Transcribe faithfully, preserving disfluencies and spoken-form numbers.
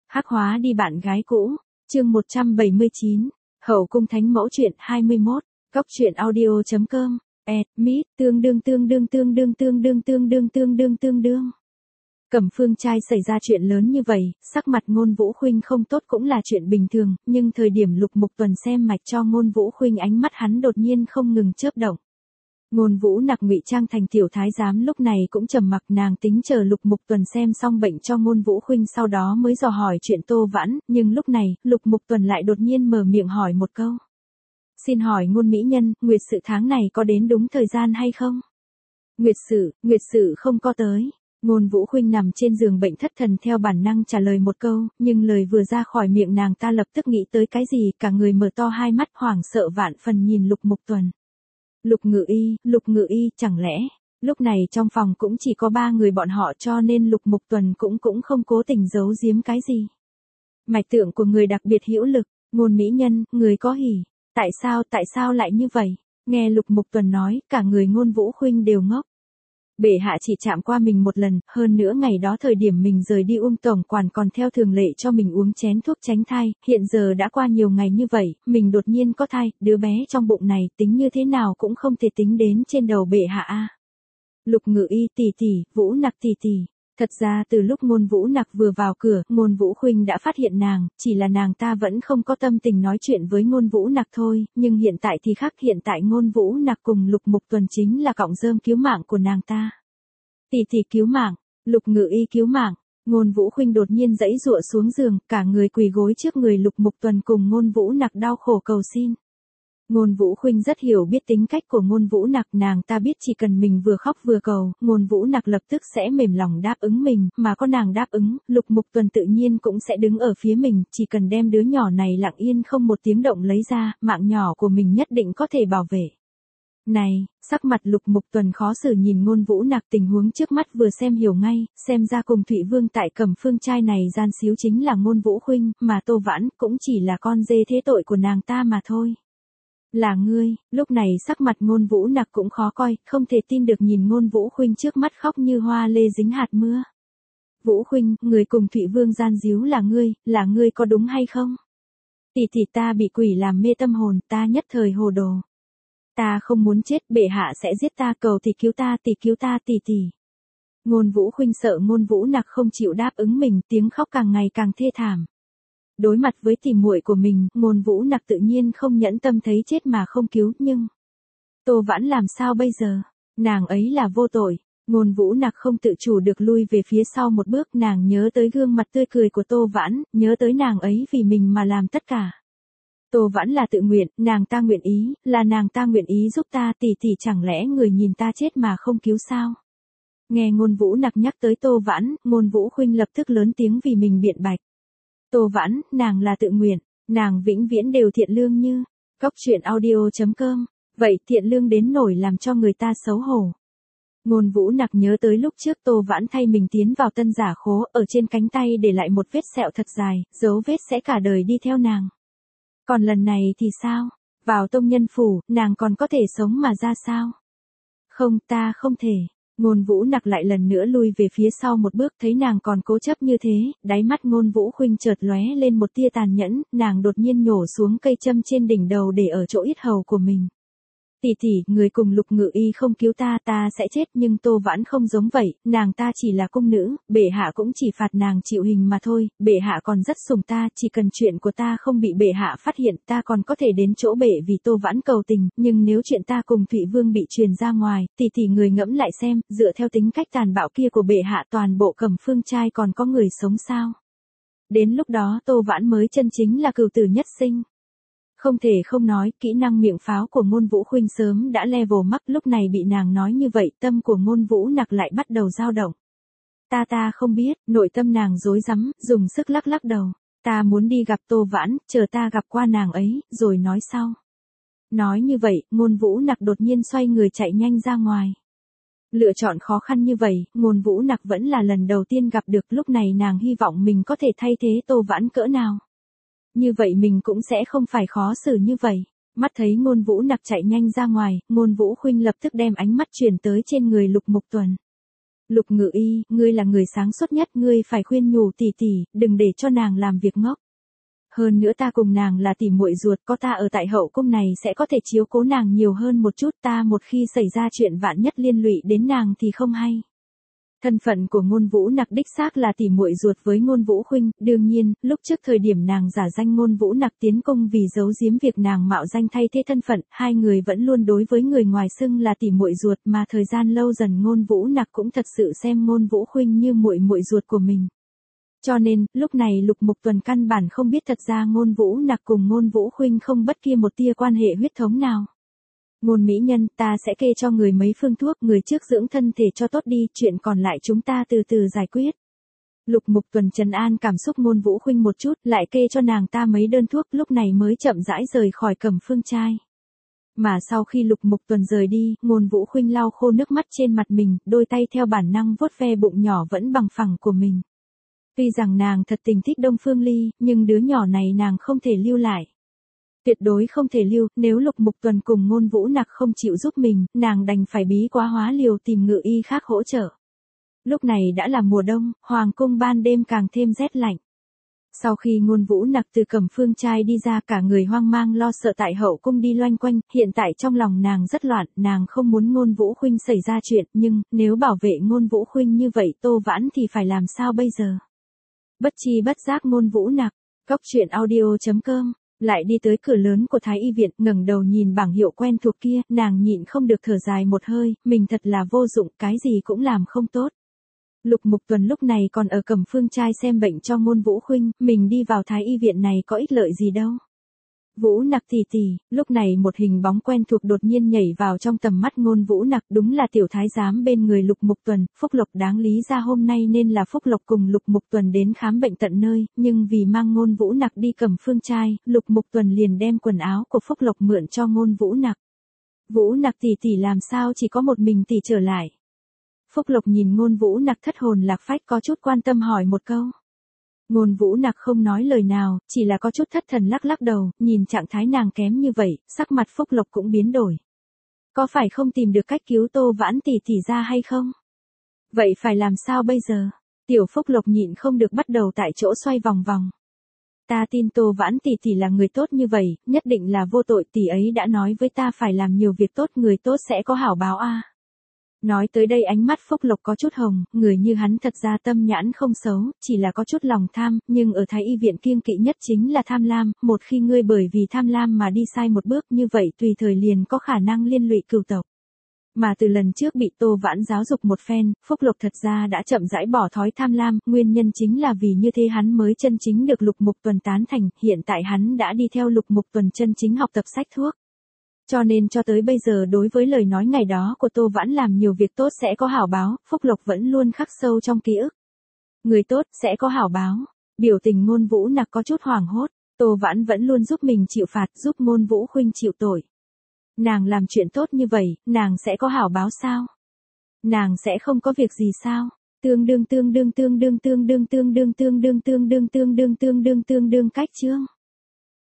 Hắc hóa đi bạn gái cũ, chương một trăm bảy mươi chín, Hậu cung thánh mẫu truyện hai mươi mốt, góc truyện audio.com, ad, mít, tương đương tương đương tương đương tương đương tương đương tương đương tương đương. Cẩm Phương trai xảy ra chuyện lớn như vậy, sắc mặt Ngôn Vũ Khuynh không tốt cũng là chuyện bình thường, nhưng thời điểm Lục Mục Tuần xem mạch cho Ngôn Vũ Khuynh ánh mắt hắn đột nhiên không ngừng chớp động. Ngôn Vũ Nặc ngụy trang thành tiểu thái giám lúc này cũng trầm mặc, nàng tính chờ Lục Mục Tuần xem xong bệnh cho Ngôn Vũ Khuynh sau đó mới dò hỏi chuyện Tô Vãn, nhưng lúc này, Lục Mục Tuần lại đột nhiên mở miệng hỏi một câu. Xin hỏi Ngôn mỹ nhân, nguyệt sự tháng này có đến đúng thời gian hay không? Nguyệt sự, nguyệt sự không có tới. Ngôn Vũ Khuynh nằm trên giường bệnh thất thần theo bản năng trả lời một câu, nhưng lời vừa ra khỏi miệng nàng ta lập tức nghĩ tới cái gì, cả người mở to hai mắt hoảng sợ vạn phần nhìn Lục Mục Tuần. Lục Ngự Y, Lục Ngự Y, chẳng lẽ, lúc này trong phòng cũng chỉ có ba người bọn họ cho nên Lục Mục Tuần cũng cũng không cố tình giấu giếm cái gì. Mạch tượng của người đặc biệt hữu lực, Ngôn mỹ nhân, người có hỉ, tại sao, tại sao lại như vậy? Nghe Lục Mục Tuần nói, cả người Ngôn Vũ Khuynh đều ngốc. Bệ hạ chỉ chạm qua mình một lần, hơn nữa ngày đó thời điểm mình rời đi Uông tổng quản còn theo thường lệ cho mình uống chén thuốc tránh thai, hiện giờ đã qua nhiều ngày như vậy, mình đột nhiên có thai, đứa bé trong bụng này tính như thế nào cũng không thể tính đến trên đầu bệ hạ a. Lục Ngự Y tỷ tỷ, Vũ Nặc tỷ tỷ. Thật ra từ lúc Ngôn Vũ Nặc vừa vào cửa, Ngôn Vũ Khuynh đã phát hiện nàng, chỉ là nàng ta vẫn không có tâm tình nói chuyện với Ngôn Vũ Nặc thôi, nhưng hiện tại thì khác, hiện tại Ngôn Vũ Nặc cùng Lục Mục Tuần chính là cọng rơm cứu mạng của nàng ta. Tỷ tỷ cứu mạng, Lục Ngự Y cứu mạng. Ngôn Vũ Khuynh đột nhiên giãy giụa xuống giường, cả người quỳ gối trước người Lục Mục Tuần cùng Ngôn Vũ Nặc đau khổ cầu xin. Ngôn Vũ Khuynh rất hiểu biết tính cách của Ngôn Vũ Nặc, nàng ta biết chỉ cần mình vừa khóc vừa cầu, Ngôn Vũ Nặc lập tức sẽ mềm lòng đáp ứng mình, mà có nàng đáp ứng, Lục Mục Tuần tự nhiên cũng sẽ đứng ở phía mình, chỉ cần đem đứa nhỏ này lặng yên không một tiếng động lấy ra, mạng nhỏ của mình nhất định có thể bảo vệ. Này, sắc mặt Lục Mục Tuần khó xử nhìn Ngôn Vũ Nặc, tình huống trước mắt vừa xem hiểu ngay, xem ra cùng Thụy Vương tại Cẩm Phương trai này gian xíu chính là Ngôn Vũ Khuynh, mà Tô Vãn cũng chỉ là con dê thế tội của nàng ta mà thôi. Là ngươi, lúc này sắc mặt Ngôn Vũ Nặc cũng khó coi, không thể tin được nhìn Ngôn Vũ Khuynh trước mắt khóc như hoa lê dính hạt mưa. Vũ Khuynh, người cùng Thụy Vương gian díu là ngươi, là ngươi có đúng hay không? Tỷ tỷ ta bị quỷ làm mê tâm hồn, ta nhất thời hồ đồ. Ta không muốn chết, bệ hạ sẽ giết ta, cầu tỷ cứu ta, tỷ cứu ta, tỷ tỷ. Ngôn Vũ Khuynh sợ Ngôn Vũ Nặc không chịu đáp ứng mình, tiếng khóc càng ngày càng thê thảm. Đối mặt với tỷ muội của mình, Ngôn Vũ Nặc tự nhiên không nhẫn tâm thấy chết mà không cứu, nhưng Tô Vãn làm sao bây giờ? Nàng ấy là vô tội. Ngôn Vũ Nặc không tự chủ được lui về phía sau một bước, nàng nhớ tới gương mặt tươi cười của Tô Vãn, nhớ tới nàng ấy vì mình mà làm tất cả. Tô Vãn là tự nguyện, nàng ta nguyện ý, là nàng ta nguyện ý giúp ta, tỷ tỷ chẳng lẽ người nhìn ta chết mà không cứu sao? Nghe Ngôn Vũ Nặc nhắc tới Tô Vãn, Ngôn Vũ Khuynh lập tức lớn tiếng vì mình biện bạch. Tô Vãn, nàng là tự nguyện, nàng vĩnh viễn đều thiện lương như, góc truyện audio.com, vậy thiện lương đến nổi làm cho người ta xấu hổ. Ngôn Vũ Nặc nhớ tới lúc trước Tô Vãn thay mình tiến vào tân giả khố, ở trên cánh tay để lại một vết sẹo thật dài, dấu vết sẽ cả đời đi theo nàng. Còn lần này thì sao? Vào tông nhân phủ, nàng còn có thể sống mà ra sao? Không, ta không thể. Ngôn Vũ Nặc lại lần nữa lui về phía sau một bước, thấy nàng còn cố chấp như thế, đáy mắt Ngôn Vũ Khuynh chợt lóe lên một tia tàn nhẫn, nàng đột nhiên nhổ xuống cây châm trên đỉnh đầu để ở chỗ yết hầu của mình. Tỷ tỷ, người cùng Lục Ngự Y không cứu ta, ta sẽ chết, nhưng Tô Vãn không giống vậy, nàng ta chỉ là cung nữ, bệ hạ cũng chỉ phạt nàng chịu hình mà thôi, bệ hạ còn rất sủng ta, chỉ cần chuyện của ta không bị bệ hạ phát hiện, ta còn có thể đến chỗ bệ vì Tô Vãn cầu tình, nhưng nếu chuyện ta cùng Thụy Vương bị truyền ra ngoài, tỷ tỷ người ngẫm lại xem, dựa theo tính cách tàn bạo kia của bệ hạ, toàn bộ Cẩm Phương trai còn có người sống sao? Đến lúc đó Tô Vãn mới chân chính là cửu tử nhất sinh. Không thể không nói, kỹ năng miệng pháo của Ngôn Vũ Khuynh sớm đã level mắc, lúc này bị nàng nói như vậy, tâm của Ngôn Vũ Nặc lại bắt đầu dao động. Ta ta không biết, nội tâm nàng rối rắm, dùng sức lắc lắc đầu. Ta muốn đi gặp Tô Vãn, chờ ta gặp qua nàng ấy, rồi nói sau. Nói như vậy, Ngôn Vũ Nặc đột nhiên xoay người chạy nhanh ra ngoài. Lựa chọn khó khăn như vậy, Ngôn Vũ Nặc vẫn là lần đầu tiên gặp được, lúc này nàng hy vọng mình có thể thay thế Tô Vãn cỡ nào. Như vậy mình cũng sẽ không phải khó xử như vậy. Mắt thấy Ngôn Vũ Nặc chạy nhanh ra ngoài, Ngôn Vũ Khuynh lập tức đem ánh mắt chuyển tới trên người Lục Mục Tuần. Lục Ngự Y, ngươi là người sáng suốt nhất, ngươi phải khuyên nhủ tỷ tỷ, đừng để cho nàng làm việc ngốc. Hơn nữa ta cùng nàng là tỷ muội ruột, có ta ở tại hậu cung này sẽ có thể chiếu cố nàng nhiều hơn một chút, ta một khi xảy ra chuyện vạn nhất liên lụy đến nàng thì không hay. Thân phận của Ngôn Vũ Nặc đích xác là tỷ muội ruột với Ngôn Vũ Khuynh, đương nhiên, lúc trước thời điểm nàng giả danh Ngôn Vũ Nặc tiến cung vì giấu giếm việc nàng mạo danh thay thế thân phận, hai người vẫn luôn đối với người ngoài xưng là tỷ muội ruột, mà thời gian lâu dần Ngôn Vũ Nặc cũng thật sự xem Ngôn Vũ Khuynh như muội muội ruột của mình. Cho nên, lúc này Lục Mục Tuần căn bản không biết thật ra Ngôn Vũ Nặc cùng Ngôn Vũ Khuynh không bất kỳ một tia quan hệ huyết thống nào. Ngôn mỹ nhân, ta sẽ kê cho người mấy phương thuốc, người trước dưỡng thân thể cho tốt đi, chuyện còn lại chúng ta từ từ giải quyết. Lục Mục Tuần trấn an cảm xúc Ngôn Vũ Khuynh một chút, lại kê cho nàng ta mấy đơn thuốc, lúc này mới chậm rãi rời khỏi Cẩm Phương trai. Mà sau khi Lục Mục Tuần rời đi, Ngôn Vũ Khuynh lau khô nước mắt trên mặt mình, đôi tay theo bản năng vuốt ve bụng nhỏ vẫn bằng phẳng của mình. Tuy rằng nàng thật tình thích Đông Phương Ly, nhưng đứa nhỏ này nàng không thể lưu lại. Tuyệt đối không thể lưu, nếu Lục Mục Tuần cùng Ngôn Vũ Nặc không chịu giúp mình, nàng đành phải bí quá hóa liều tìm ngự y khác hỗ trợ. Lúc này đã là mùa đông, hoàng cung ban đêm càng thêm rét lạnh. Sau khi Ngôn Vũ Nặc từ Cẩm Phương trai đi ra, cả người hoang mang lo sợ tại hậu cung đi loanh quanh, hiện tại trong lòng nàng rất loạn, nàng không muốn Ngôn Vũ Khuynh xảy ra chuyện, nhưng nếu bảo vệ Ngôn Vũ Khuynh như vậy Tô Vãn thì phải làm sao bây giờ? Bất chi bất giác Ngôn Vũ Nặc, cốc truyện audio chấm com, lại đi tới cửa lớn của Thái Y viện, ngẩng đầu nhìn bảng hiệu quen thuộc kia, nàng nhịn không được thở dài một hơi, mình thật là vô dụng, cái gì cũng làm không tốt. Lục Mục Tuần lúc này còn ở Cẩm Phương trai xem bệnh cho Ngôn Vũ Khuynh, mình đi vào Thái Y viện này có ích lợi gì đâu. Vũ Nặc tỷ tỷ, lúc này một hình bóng quen thuộc đột nhiên nhảy vào trong tầm mắt Ngôn Vũ Nặc, đúng là tiểu thái giám bên người Lục Mục Tuần, Phúc Lộc đáng lý ra hôm nay nên là Phúc Lộc cùng Lục Mục Tuần đến khám bệnh tận nơi, nhưng vì mang Ngôn Vũ Nặc đi Cẩm Phương trai, Lục Mục Tuần liền đem quần áo của Phúc Lộc mượn cho Ngôn Vũ Nặc. Vũ Nặc tỷ tỷ làm sao chỉ có một mình tỷ trở lại? Phúc Lộc nhìn Ngôn Vũ Nặc thất hồn lạc phách có chút quan tâm hỏi một câu. Ngôn Vũ Nặc không nói lời nào, chỉ là có chút thất thần lắc lắc đầu, nhìn trạng thái nàng kém như vậy, sắc mặt Phúc Lộc cũng biến đổi. Có phải không tìm được cách cứu Tô Vãn tỷ tỷ ra hay không? Vậy phải làm sao bây giờ? Tiểu Phúc Lộc nhịn không được bắt đầu tại chỗ xoay vòng vòng. Ta tin Tô Vãn tỷ tỷ là người tốt như vậy, nhất định là vô tội, tỷ ấy đã nói với ta phải làm nhiều việc tốt, người tốt sẽ có hảo báo a. À. Nói tới đây ánh mắt Phúc Lộc có chút hồng, người như hắn thật ra tâm nhãn không xấu, chỉ là có chút lòng tham, nhưng ở Thái Y viện kiêng kỵ nhất chính là tham lam, một khi ngươi bởi vì tham lam mà đi sai một bước như vậy tùy thời liền có khả năng liên lụy cửu tộc. Mà từ lần trước bị Tô Vãn giáo dục một phen, Phúc Lộc thật ra đã chậm rãi bỏ thói tham lam, nguyên nhân chính là vì như thế hắn mới chân chính được Lục Mục Tuần tán thành, hiện tại hắn đã đi theo Lục Mục Tuần chân chính học tập sách thuốc. Cho nên cho tới bây giờ đối với lời nói ngày đó của Tô Vãn làm nhiều việc tốt sẽ có hảo báo, Phúc Lộc vẫn luôn khắc sâu trong ký ức. Người tốt sẽ có hảo báo. Biểu tình Ngôn Vũ Nặc có chút hoảng hốt, Tô Vãn vẫn luôn giúp mình chịu phạt, giúp Ngôn Vũ Khuynh chịu tội. Nàng làm chuyện tốt như vậy, nàng sẽ có hảo báo sao? Nàng sẽ không có việc gì sao? Tương đương tương đương tương đương tương đương tương đương tương đương tương đương tương đương tương đương tương đương cách chương.